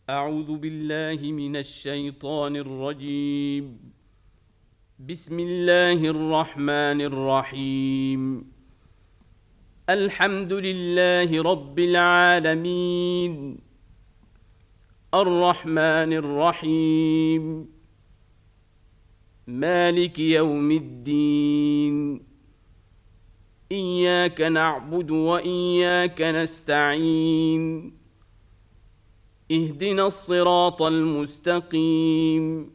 أعوذ بالله من الشيطان الرجيم. بسم الله الرحمن الرحيم. الحمد لله رب العالمين، الرحمن الرحيم، مالك يوم الدين. إياك نعبد وإياك نستعين. اهدنا الصراط المستقيم،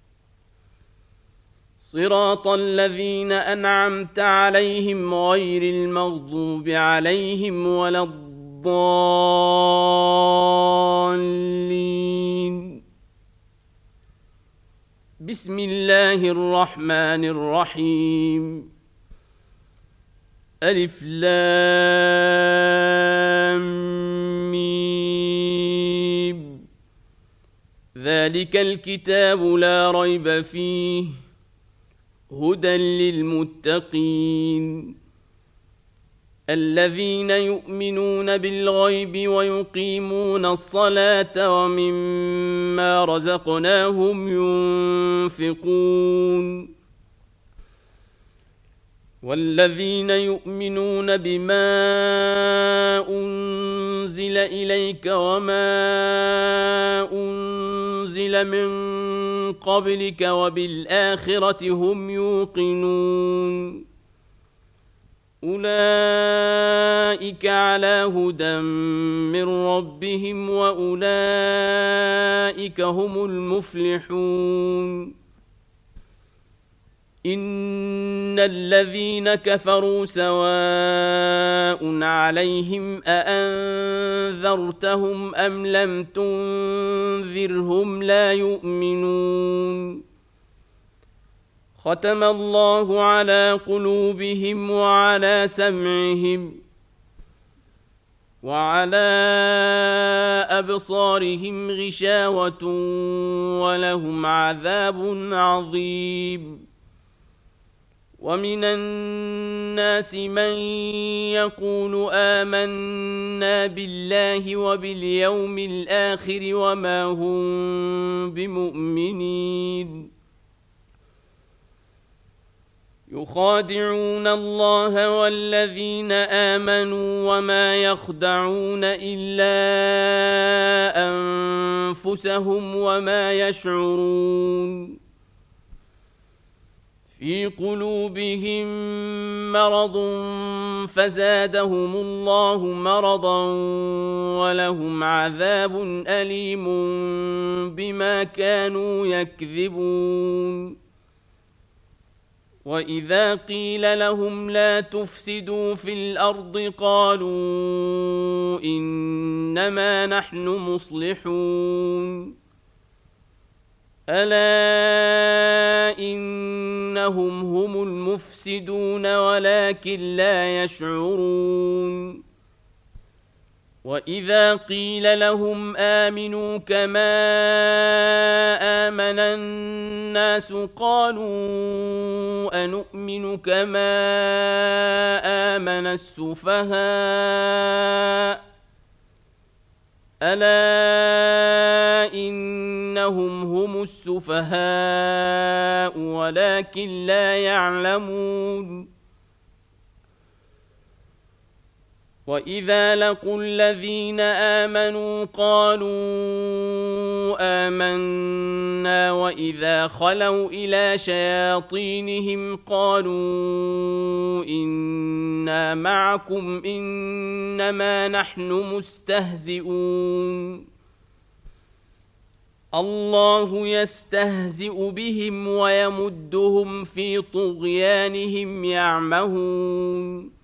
صراط الذين أنعمت عليهم غير المغضوب عليهم ولا الضالين. بسم الله الرحمن الرحيم. ألف لام ميم. ذلك الكتاب لا ريب فيه هدى للمتقين الذين يؤمنون بالغيب ويقيمون الصلاة ومما رزقناهم ينفقون والذين يؤمنون بما أنزل إليك وما أنزل من قبلك وبالآخرة هم يوقنون. أولئك على هدى من ربهم وأولئك هم المفلحون. إن الذين كفروا سواء عليهم أأنذرتهم أم لم تنذرهم لا يؤمنون. ختم الله على قلوبهم وعلى سمعهم وعلى أبصارهم غشاوة ولهم عذاب عظيم. ومن الناس من يقول آمنا بالله وباليوم الآخر وما هم بمؤمنين. يخادعون الله والذين آمنوا وما يخدعون إلا أنفسهم وما يشعرون. في قلوبهم مرض فزادهم الله مرضا ولهم عذاب أليم بما كانوا يكذبون. وإذا قيل لهم لا تفسدوا في الأرض قالوا إنما نحن مصلحون. ألا إنهم هم المفسدون ولكن لا يشعرون. وإذا قيل لهم آمنوا كما آمن الناس قالوا أنؤمن كما آمن السفهاء. ألا إنهم هم السفهاء ولكن لا يعلمون. وإذا لقوا الذين آمنوا قالوا آمنا وإذا خلوا إلى شياطينهم قالوا إنا معكم إنما نحن مستهزئون. الله يستهزئ بهم ويمدهم في طغيانهم يعمهون.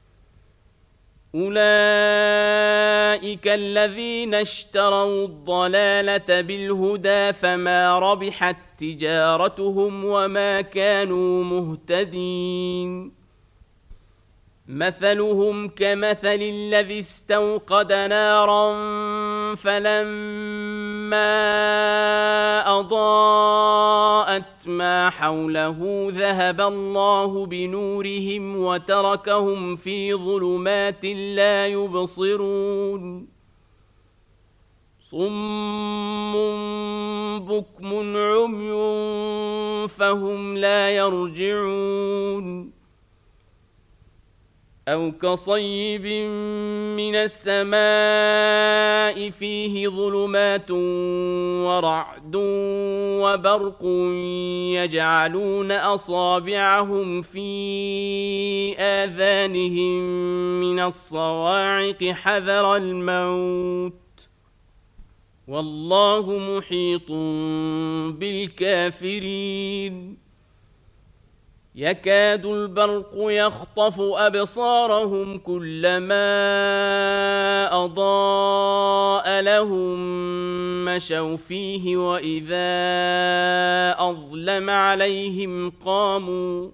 أولئك الذين اشتروا الضلالة بالهدى فما ربحت تجارتهم وما كانوا مهتدين. مثلهم كمثل الذي استوقد نارا فلما أضاءت ما حوله ذهب الله بنورهم وتركهم في ظلمات لا يبصرون. صم بكم عمي فهم لا يرجعون أو كصيب من السماء فيه ظلمات ورعد وبرق يجعلون أصابعهم في آذانهم من الصواعق حذر الموت والله محيط بالكافرين يكاد البرق يخطف أبصارهم كلما أضاء لهم مشوا فيه وإذا أظلم عليهم قاموا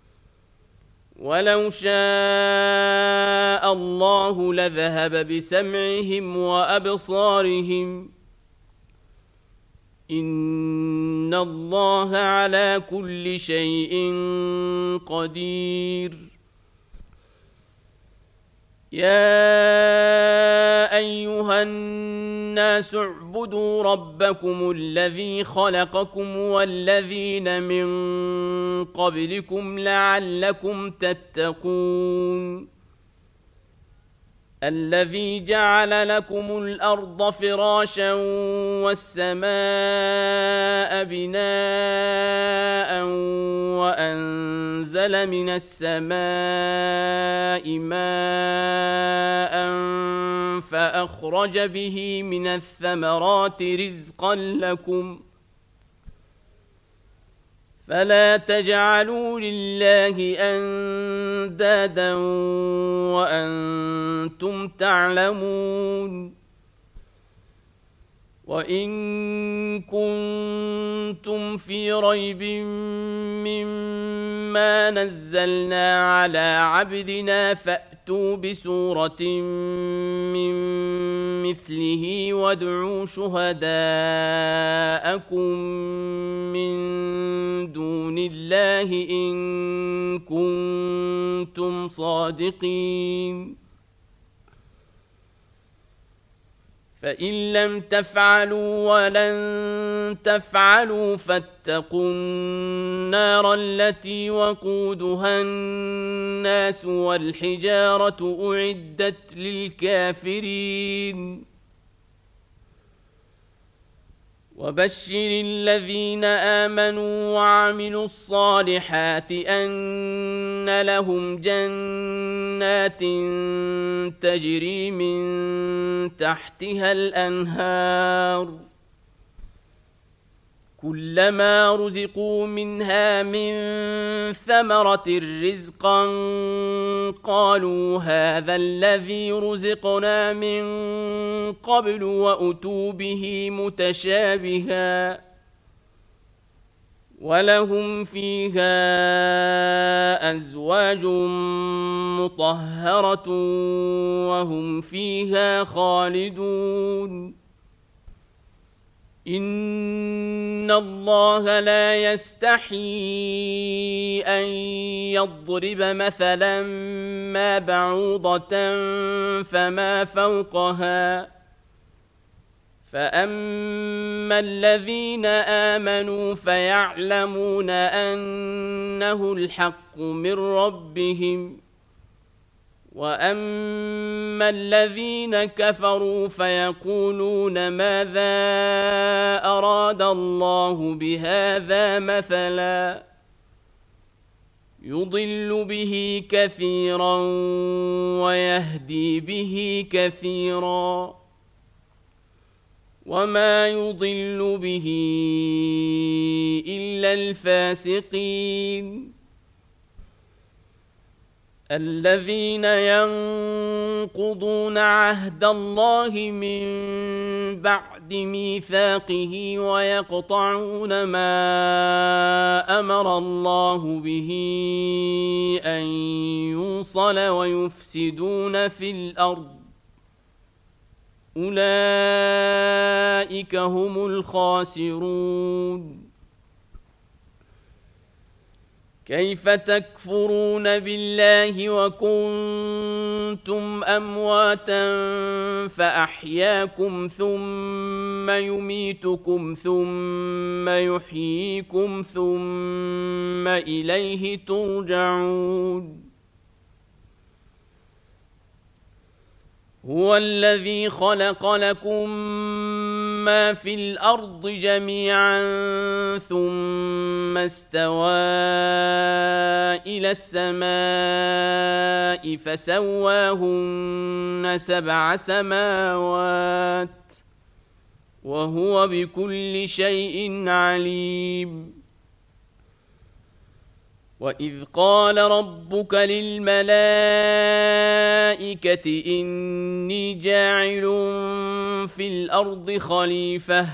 ولو شاء الله لذهب بسمعهم وأبصارهم إن الله على كل شيء قدير يا أيها الناس اعبدوا ربكم الذي خلقكم والذين من قبلكم لعلكم تتقون الذي جعل لكم الأرض فراشا والسماء بناء وأنزل من السماء ماء فأخرج به من الثمرات رزقا لكم فلا تجعلوا لله أندادا وأنتم تعلمون وإن كنتم في ريب مما نزلنا على عبدنا فأتوا بسورة من مثله وادعوا شهداءكم من دون الله إن كنتم صادقين فإن لم تفعلوا ولن تفعلوا فاتقوا النار التي وقودها الناس والحجارة أعدت للكافرين وبشر الذين آمنوا وعملوا الصالحات أن لهم جنات تجري من تحتها الأنهار كلما رزقوا منها من ثمرة رزقا قالوا هذا الذي رزقنا من قبل وأتوا به متشابها ولهم فيها أزواج مطهرة وهم فيها خالدون إن الله لا يستحيي أن يضرب مثلا ما بعوضة فما فوقها فأما الذين آمنوا فيعلمون أنه الحق من ربهم وأما الذين كفروا فيقولون ماذا أراد الله بهذا مثلا يضل به كثيرا ويهدي به كثيرا وما يضل به إلا الفاسقين الذين ينقضون عهد الله من بعد ميثاقه ويقطعون ما أمر الله به أن يوصل ويفسدون في الأرض أولئك هم الخاسرون كيف تكفرون بالله وكنتم أمواتا فأحياكم ثم يميتكم ثم يحييكم ثم إليه ترجعون هو الذي خلق لكم ما في الأرض جميعا ثم استوى إلى السماء فسواهن 7 سماوات وهو بكل شيء عليم وإذ قال ربك للملائكة إني جاعل في الأرض خليفة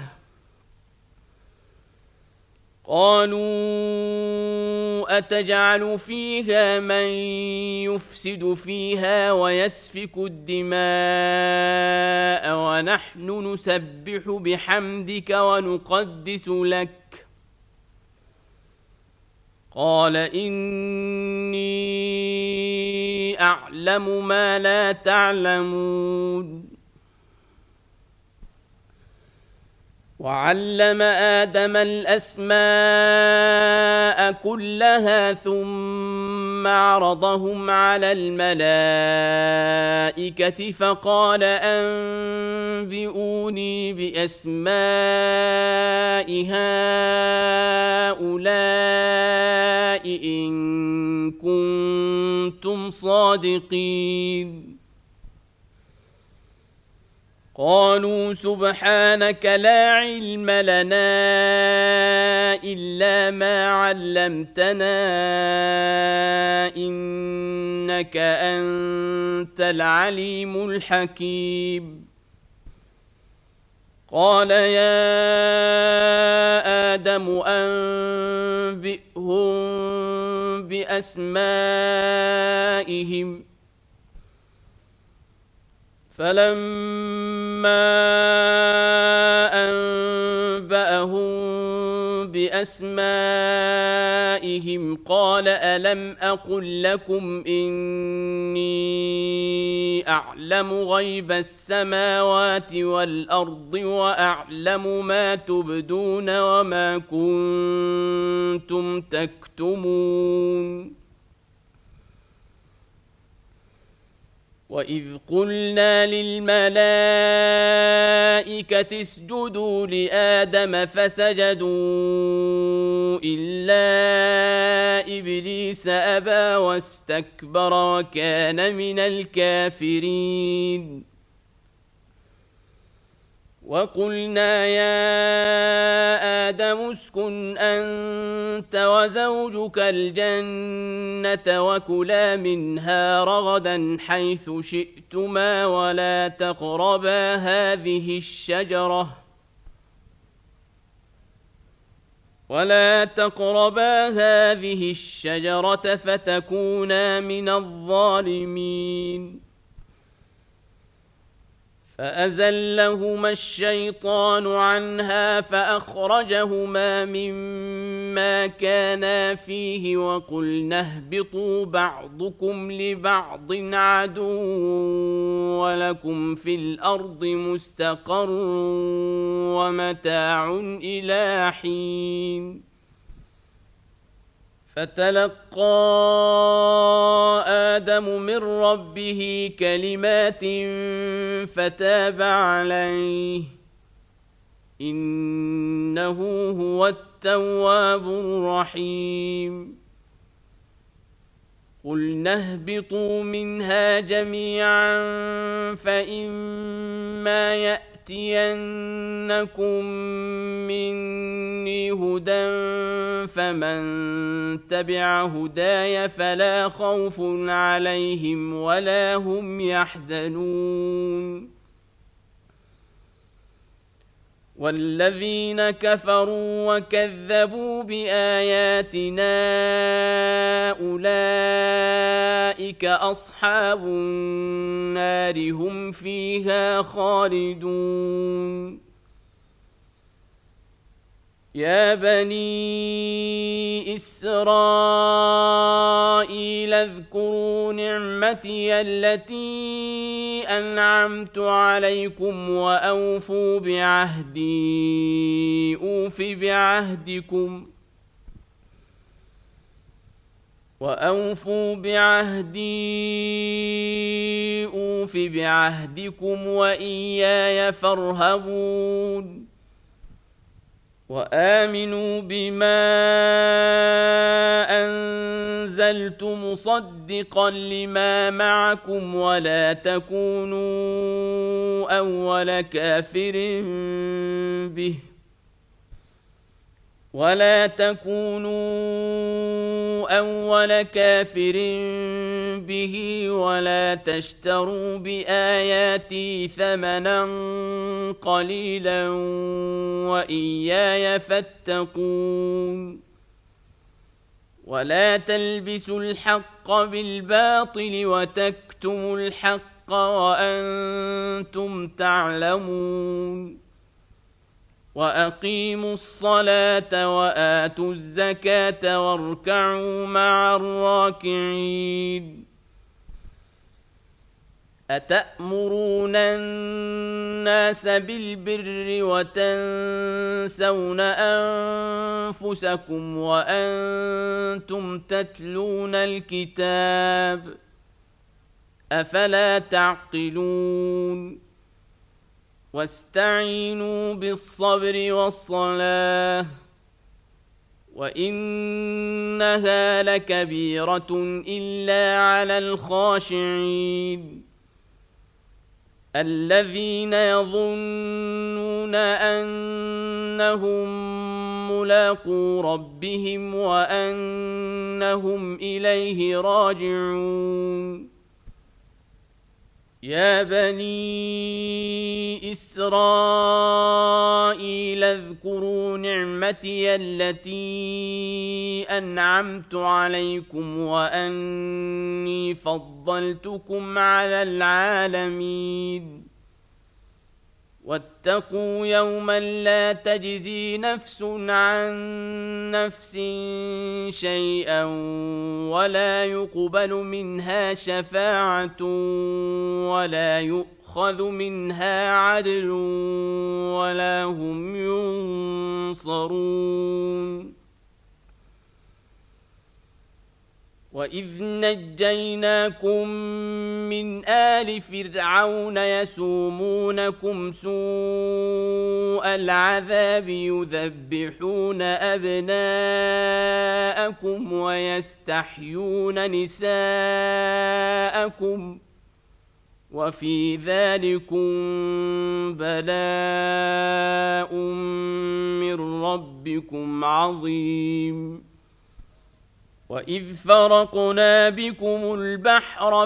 قالوا أتجعل فيها من يفسد فيها ويسفك الدماء ونحن نسبح بحمدك ونقدس لك قال إني أعلم ما لا تعلمون وعلم آدم الأسماء كلها ثم عرضهم على الملائكة فقال أنبئوني بأسماء هؤلاء إن كنتم صادقين قالوا سبحانك لا علم لنا إلا ما علمتنا إنك أنت العليم الحكيم قال يا آدم أنبئهم بأسمائهم فلما أنبأهم بأسمائهم قال ألم أقل لكم إني أعلم غيب السماوات والأرض وأعلم ما تبدون وما كنتم تكتمون وإذ قلنا للملائكة اسجدوا لآدم فسجدوا إلا إبليس أبى واستكبر وكان من الكافرين وقلنا يا آدم اسكن أنت وزوجك الجنة وكلا منها رغدا حيث شئتما ولا تقربا هذه الشجرة فتكونا من الظالمين فأزلهما الشيطان عنها فأخرجهما مما كانا فيه وقلنا اهبطوا بعضكم لبعض عدو ولكم في الأرض مستقر ومتاع إلى حين فتلقى آدم من ربه كلمات فتاب عليه إنه هو التواب الرحيم قلنا اهبطوا منها جميعا فإما يأتينكم مني هدى فمن تبع هداي فلا خوف عليهم ولا هم يحزنون والذين كفروا وكذبوا بآياتنا أولئك أصحاب النار هم فيها خالدون يا بني إسرائيل اذكروا نعمتي التي أنعمت عليكم وأوفوا بعهدي أوف بعهدكم وإياي فارهبون وآمنوا بما أنزلت مصدقا لما معكم ولا تكونوا أول كافر به ولا تشتروا بآياتي ثمنا قليلا وإياي فاتقون ولا تلبسوا الحق بالباطل وتكتموا الحق وأنتم تعلمون وأقيموا الصلاة وآتوا الزكاة واركعوا مع الراكعين أتأمرون الناس بالبر وتنسون أنفسكم وأنتم تتلون الكتاب أفلا تعقلون واستعينوا بالصبر والصلاة وإنها لكبيرة إلا على الخاشعين الذين يظنون أنهم ملاقو ربهم وأنهم إليه راجعون يا بني إسرائيل اذكروا نعمتي التي أنعمت عليكم وأني فضلتكم على العالمين واتقوا يوما لا تجزي نفس عن نفس شيئا ولا يقبل منها شفاعة ولا يؤخذ منها عدل ولا هم ينصرون وإذ نجيناكم من آل فرعون يسومونكم سوء العذاب يذبحون أبناءكم ويستحيون نساءكم وفي ذلكم بلاء من ربكم عظيم وإذ فرقنا بكم البحر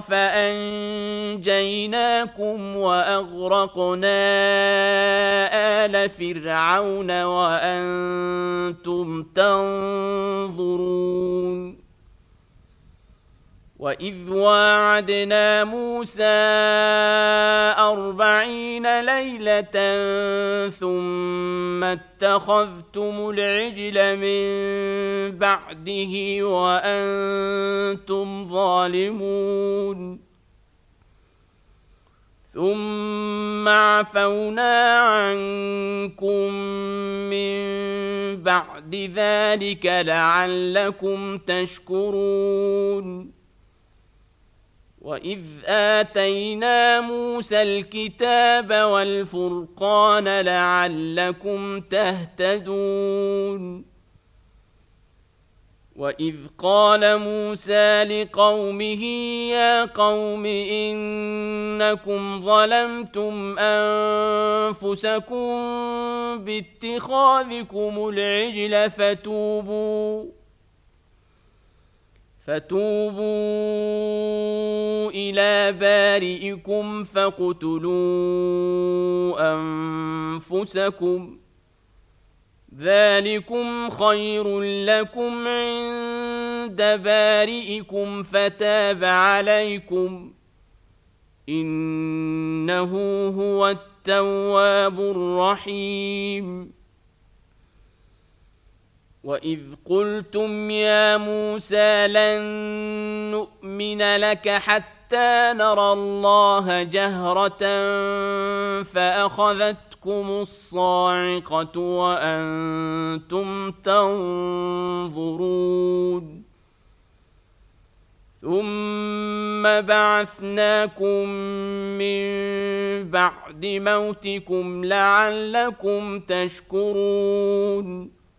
فأنجيناكم وأغرقنا آل فرعون وأنتم تنظرون وإذ واعدنا موسى 40 ليلة ثم اتخذتم العجل من بعده وأنتم ظالمون ثم عفونا عنكم من بعد ذلك لعلكم تشكرون وإذ آتينا موسى الكتاب والفرقان لعلكم تهتدون وإذ قال موسى لقومه يا قوم إنكم ظلمتم أنفسكم باتخاذكم العجل فتوبوا إلى بارئكم فاقتلوا أنفسكم ذلكم خير لكم عند بارئكم فتاب عليكم إنه هو التواب الرحيم وإذ قلتم يا موسى لن نؤمن لك حتى نرى الله جهرة فأخذتكم الصاعقة وأنتم تنظرون ثم بعثناكم من بعد موتكم لعلكم تشكرون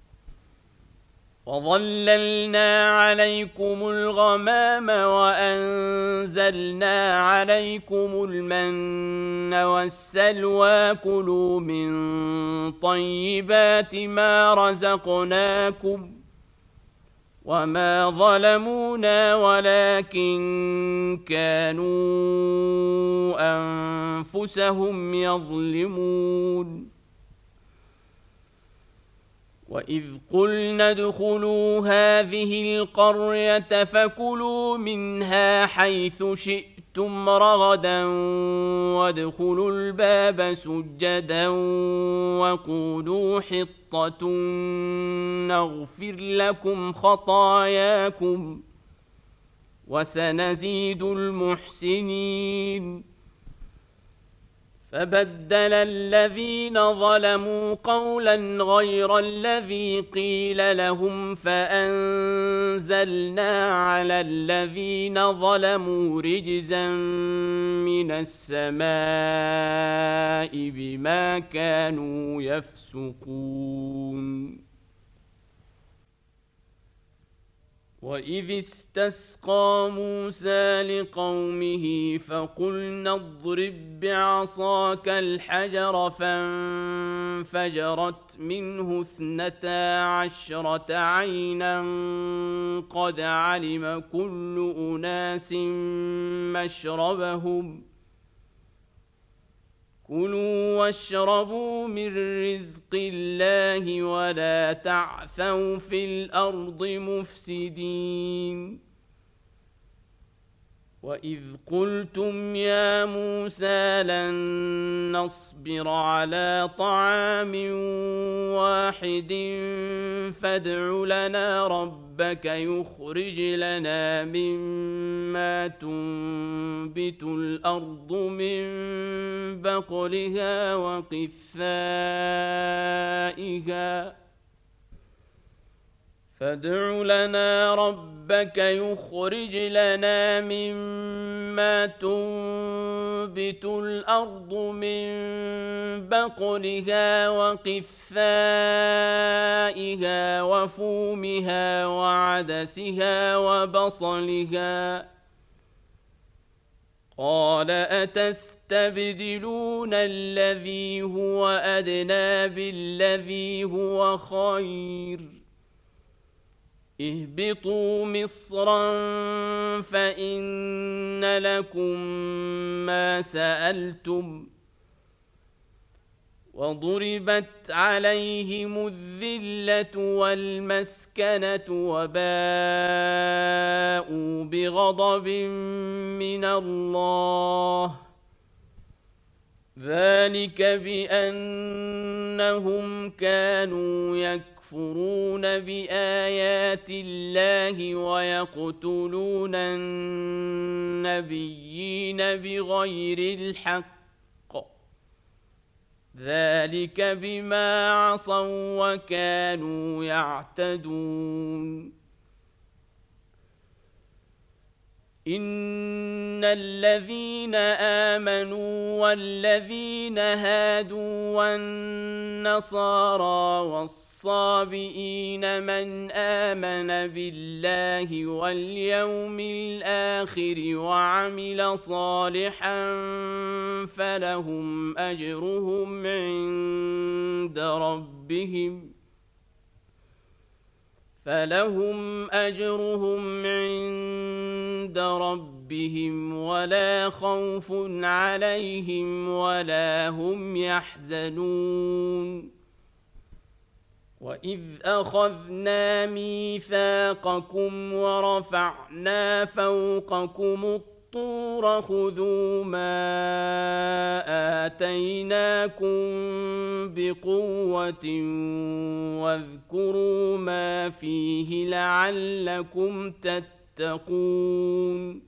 وظللنا عليكم الغمام وأنزلنا عليكم المن والسلوى كلوا من طيبات ما رزقناكم وما ظلمونا ولكن كانوا أنفسهم يظلمون وإذ قلنا ادخلوا هذه القرية فكلوا منها حيث شئتم رغدا وادخلوا الباب سجدا وقولوا حطة نغفر لكم خطاياكم وسنزيد المحسنين فبدل الذين ظلموا قولا غير الذي قيل لهم فأنزلنا على الذين ظلموا رجزا من السماء بما كانوا يفسقون وإذ استسقى موسى لقومه فقلنا اضرب بعصاك الحجر فانفجرت منه 12 عينا قد علم كل أناس مشربهم كلوا واشربوا من رزق الله ولا تعثوا في الأرض مفسدين وإذ قلتم يا موسى لن نصبر على طعام واحد فادع لنا ربك يخرج لنا مما تنبت الأرض من بقلها فادع لنا ربك يخرج لنا مما تنبت الأرض من بقلها وقثائها وفومها وعدسها وبصلها قال أتستبدلون الذي هو أدنى بالذي هو خير اهبطوا مصرا فإن لكم ما سألتم وضربت عليهم الذلة والمسكنة وباءوا بغضب من الله ذلك بأنهم كانوا يكفرون بآيات الله ويقتلون النبيين بغير الحق ذلك بما عصوا وكانوا يعتدون إن الذين آمنوا والذين هادوا والنصارى والصابئين من آمن بالله واليوم الآخر وعمل صالحا فلهم أجرهم عند ربهم ولا خوف عليهم ولا هم يحزنون وإذ أخذنا ميثاقكم ورفعنا فوقكم الطور خذوا ما آتيناكم بقوة واذكروا ما فيه لعلكم تتقون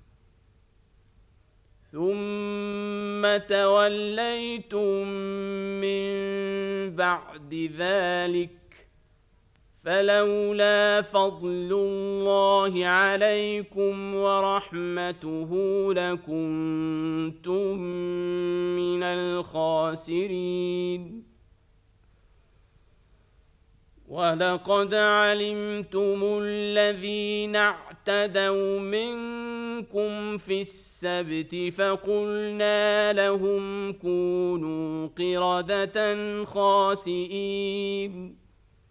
ثم توليتم من بعد ذلك فلولا فضل الله عليكم ورحمته لكنتم من الخاسرين ولقد علمتم الذين اعتدوا منكم في السبت فقلنا لهم كونوا قردة خاسئين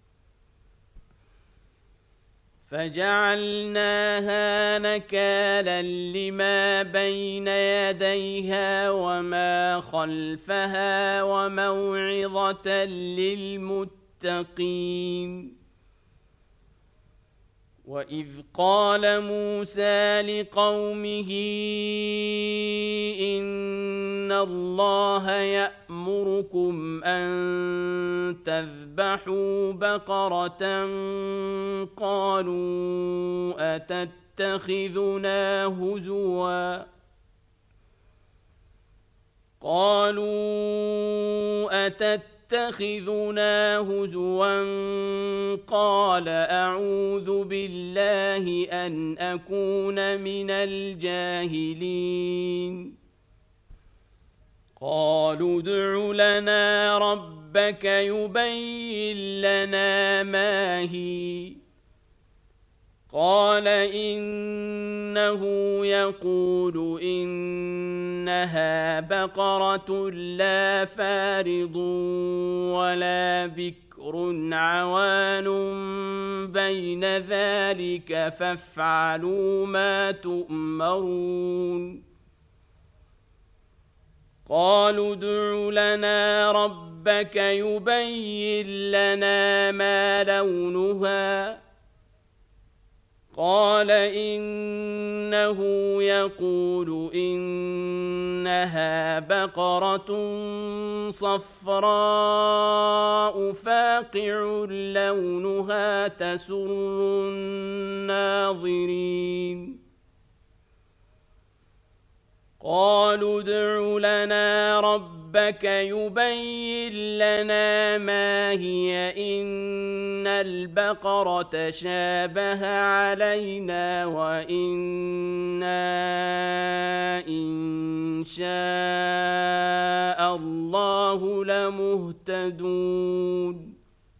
فجعلناها نكالا لما بين يديها وما خلفها وموعظة للمتقين وإذ قال موسى لقومه إن الله يأمركم أن تذبحوا بقرة قالوا أتتخذنا هزوا قال أعوذ بالله أن أكون من الجاهلين قالوا ادع لنا ربك يبين لنا ما هي قال إنه يقول إنها بقرة لا فارض ولا بكر عوان بين ذلك فافعلوا ما تؤمرون قالوا ادع لنا ربك يبين لنا ما لونها قال إنه يقول إنها بقرة صفراء فاقع لونها تسر الناظرين قالوا ادع لنا ربك يبين لنا ما هي إن البقرة شابه علينا وإنا إن شاء الله لمهتدون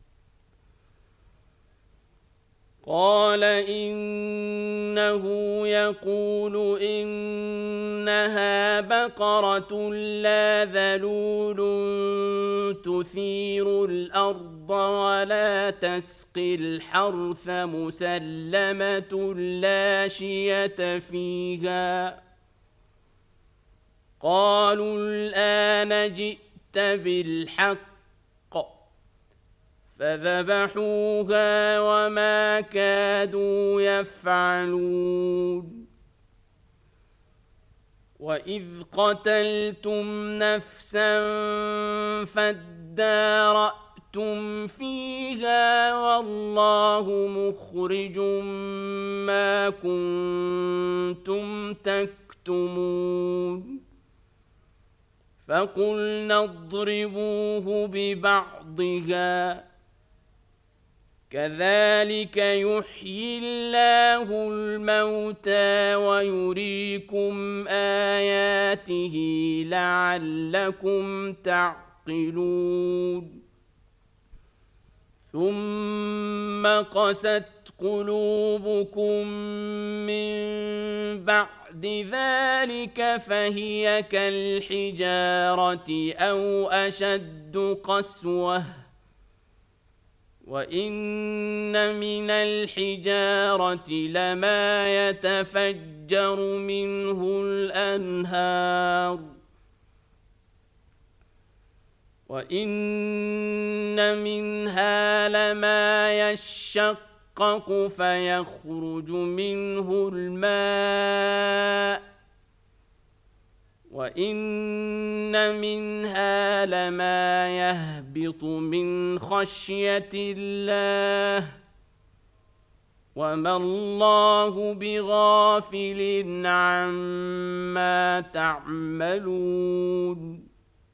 قال إنه يقول إنها بقرة لا ذلول تثير الأرض ولا تسقي الحرث مسلمة لا شية فيها قالوا الآن جئت بالحق فذبحوها وما كادوا يفعلون وإذ قتلتم نفسا فادارأتم فيها والله مخرج ما كنتم تكتمون فقلنا اضربوه ببعضها كذلك يحيي الله الموتى ويريكم آياته لعلكم تعقلون ثم قست قلوبكم من بعد ذلك فهي كالحجارة أو أشد قسوة وإن من الحجارة لما يتفجر منه الأنهار وإن منها لما يشقق فيخرج منه الماء وإن منها لما يهبط من خشية الله وما الله بغافل عما تعملون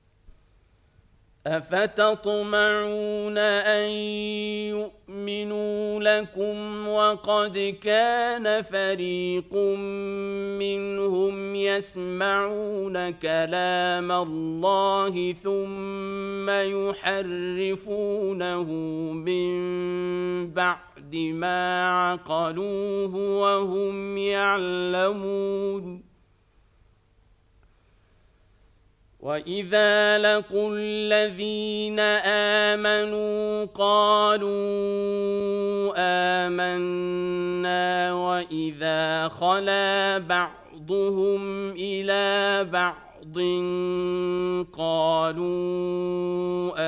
أفتطمعون أن يؤمنوا لكم وقد كان فريق منهم يسمعون كلام الله ثم يحرفونه من بعد ما عقلوه وهم يعلمون وإذا لقوا الذين آمنوا قالوا آمنا وإذا خلا بعضهم إلى بعض قالوا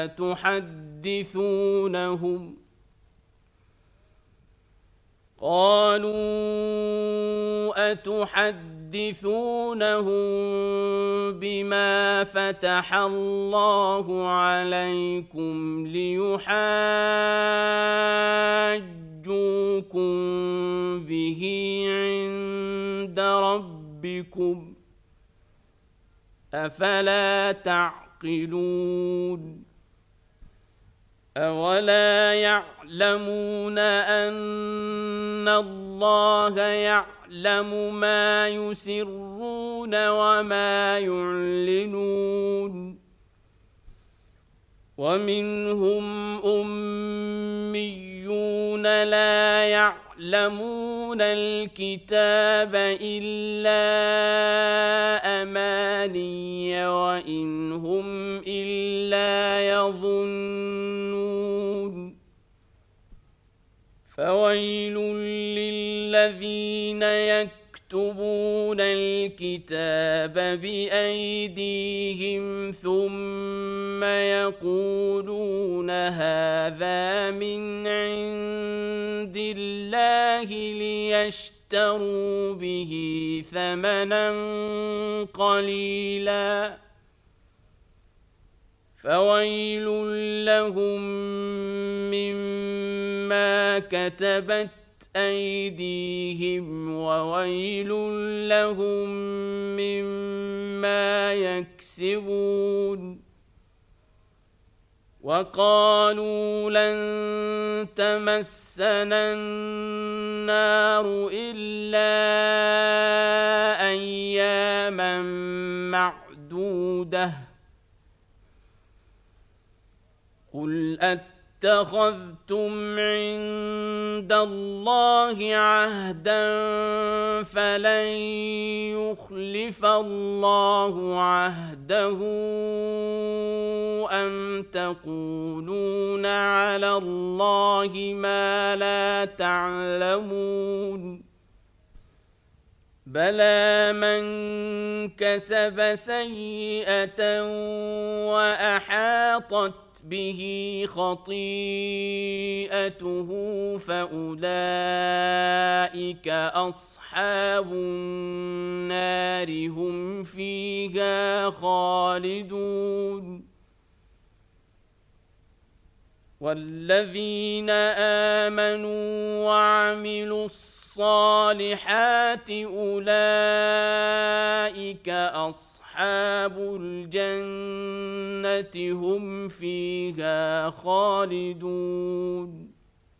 أتحدثونهم بما فتح الله عليكم ليحاجوكم به عند ربكم أفلا تعقلون أولا يعلمون أن الله يعلم ما يسرون وما يعلنون ومنهم أميون لا يعلمون الكتاب إلا أماني وإن هم إلا يظنون فويل للذين يكتبون الكتاب بأيديهم ثم يقولون هذا من عند الله ليشتروا به ثمنا قليلا فويل لهم مما كتبت أيديهم وويل لهم مما يكسبون وقالوا لن تمسنا النار إلا أياما معدودة قل اتخذتم عند الله عهدا فلن يخلف الله عهده أم تقولون على الله ما لا تعلمون بلى من كسب سيئة وأحاطت به خطيئته فأولئك أصحاب النار هم فيها خالدون والذين آمنوا وعملوا الصالحات أولئك أصحاب الجنة هم فيها خالدون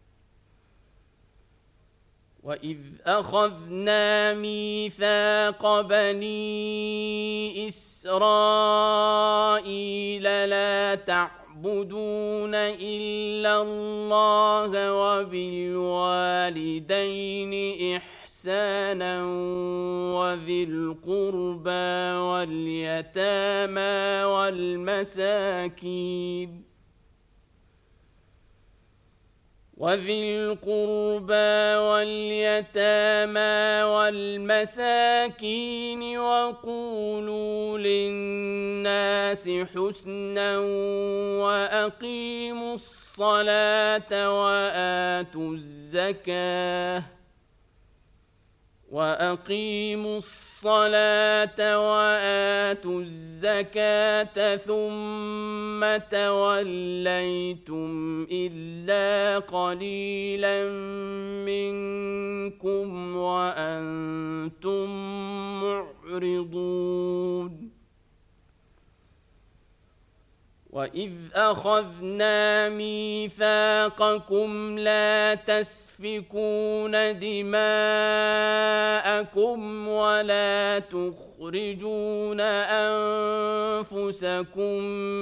وإذ أخذنا ميثاق بني إسرائيل لا تعبدون إلا الله وبالوالدين إحسانا وذي القربى واليتامى والمساكين وقولوا للناس حسنا وأقيموا الصلاة وآتوا الزكاة وأقيموا الصلاة وآتوا الزكاة ثم توليتم إلا قليلا منكم وأنتم معرضون وإذ أخذنا ميثاقكم لا تسفكون دماءكم ولا تخرجون أنفسكم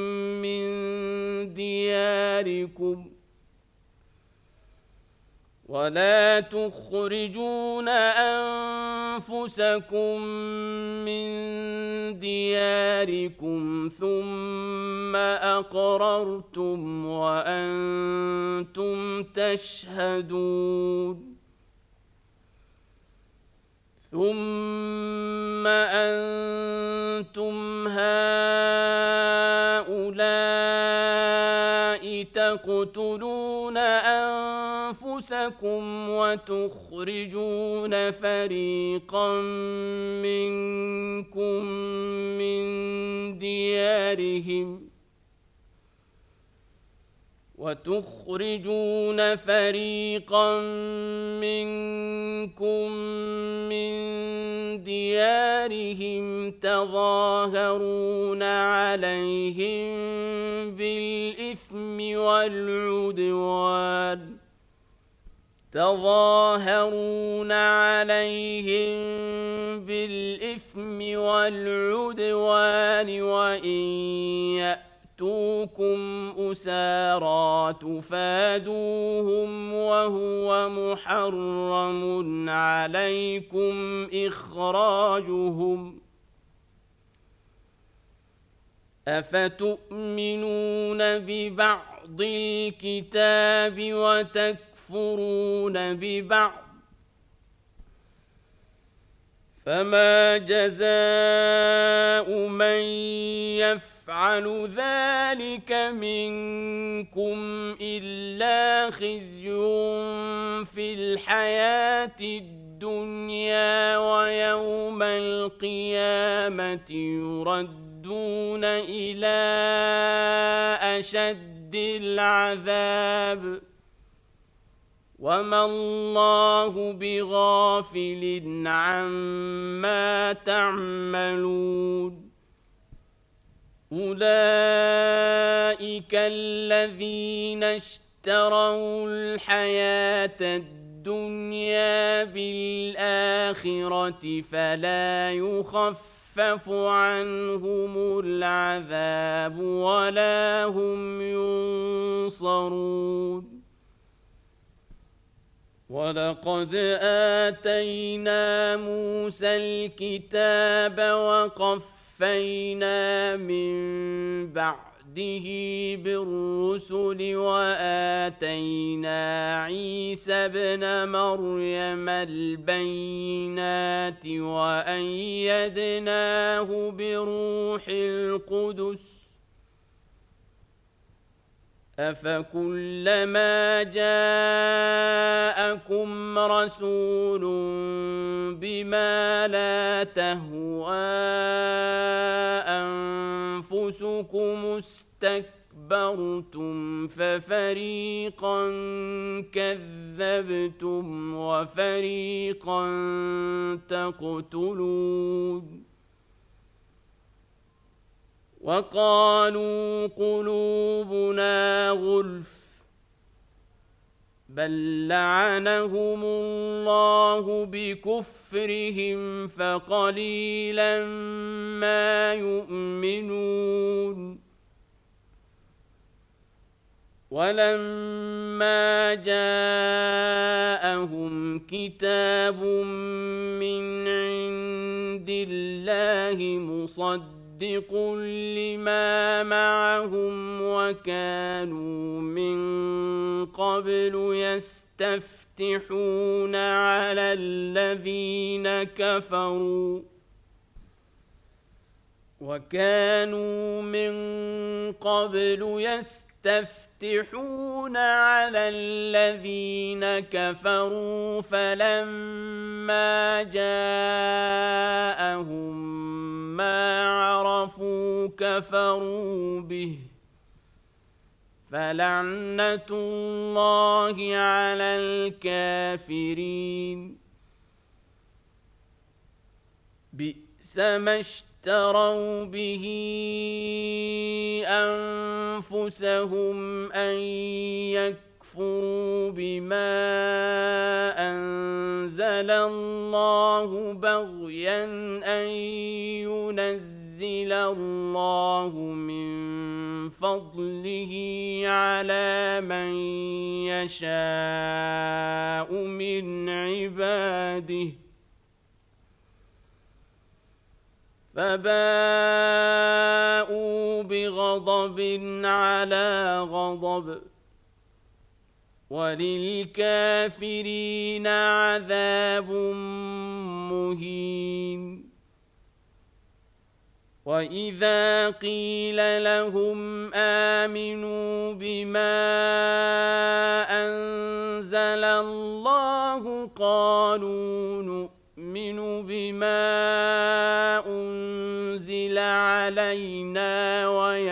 من دياركم ثم أقررتم وأنتم تشهدون ثم أنتم هؤلاء تقتلون أنفسكم وتخرجون فريقا منكم من ديارهم تظاهرون عليهم بالإثم والعدوان وإن يأتوكم أسارى تفادوهم وهو محرم عليكم إخراجهم أفتؤمنون ببعض الكتاب وتكفرون ببعض فما جزاء من يفعل ذلك منكم إلا خزي في الحياة الدنيا ويوم القيامة يردون إلى أشد العذاب وما الله بغافل عما تعملون أولئك الذين اشتروا الحياة الدنيا بالآخرة فلا يخفف عنهم العذاب ولا هم ينصرون ولقد آتينا موسى الكتاب وقفينا من بعده بالرسل وآتينا عيسى ابن مريم البينات وأيدناه بروح القدس أفكلما جاءكم رسول بما لا تهوى أنفسكم استكبرتم ففريقا كذبتم وفريقا تقتلون وقالوا قلوبنا غلف بل لعنهم الله بكفرهم فقليلا ما يؤمنون ولما جاءهم كتاب من عند الله مصدق لما معهم وكانوا من قبل يستفتحون على الذين كفروا يستفتحون على الذين كفروا فلما جاءهم ما عرفوا كفروا به فلعنة الله على الكافرين بئس ما اشتروا به أنفسهم أن يكفروا بما أنزل الله بغيا أن ينزل الله من فضله على من يشاء من عباده فباءوا بغضب على غضب وللكافرين عذاب مهين وإذا قيل لهم آمنوا بما أنزل الله قالوا نؤمن بما أنزل علينا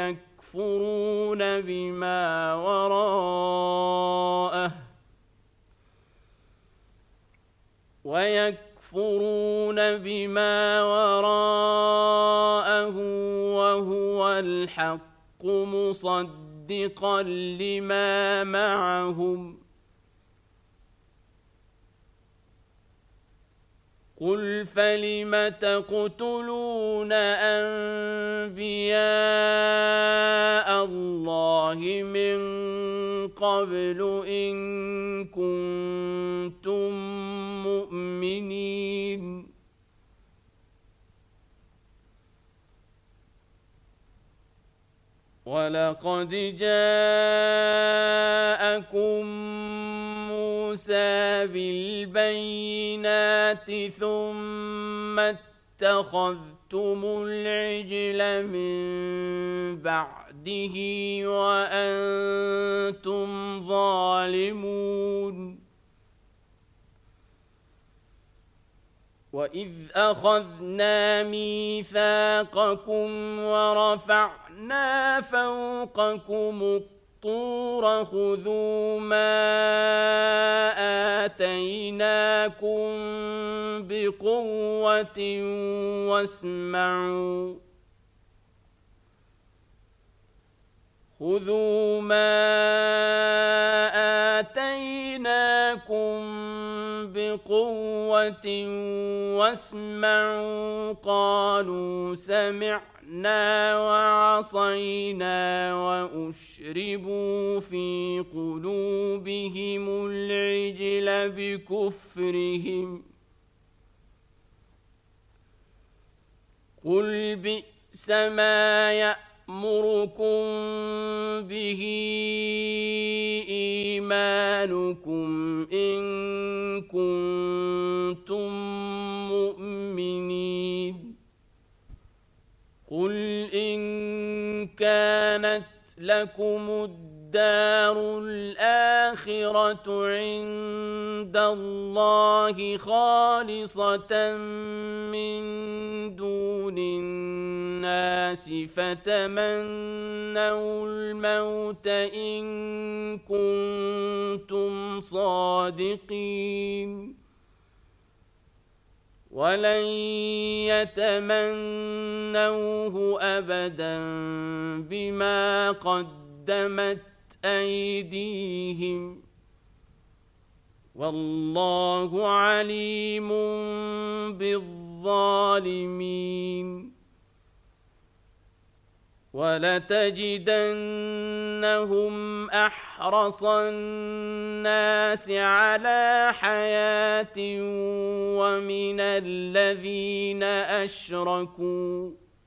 ويكفرون بما وراءه وهو الحق مصدقا لما معهم قل فلم تقتلون أنبياء الله من قبل إن كنتم مؤمنين ولقد جاءكم موسى بالبينات ثم اتخذتم العجل من بعده وأنتم ظالمون وإذ أخذنا ميثاقكم ورفعنا فوقكم الطور خذوا ما آتيناكم بقوة واسمعوا خذوا ما آتيناكم بقوة واسمعوا قالوا سمعنا وعصينا وأشربوا في قلوبهم العجل بكفرهم قل بئس ما يأمركم به إيمانكم إن كنتم مؤمنين قل إن كانت لكم الدار الآخرة عند الله خالصة من دون الناس فتمنوا الموت إن كنتم صادقين ولن يتمنوه أبدا بما قدمت أيديهم والله عليم بالظالمين ولتجدنهم أحرص الناس على حياة ومن الذين أشركوا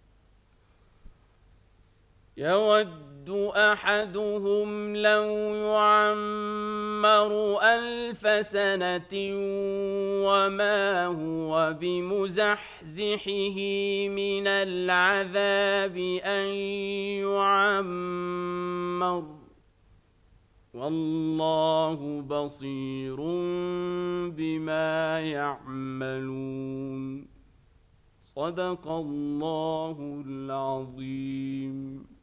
يود أحدهم لو يعمر 1000 سنة وما هو بمزحزحه من العذاب أن يعمر والله بصير بما يعملون. صدق الله العظيم.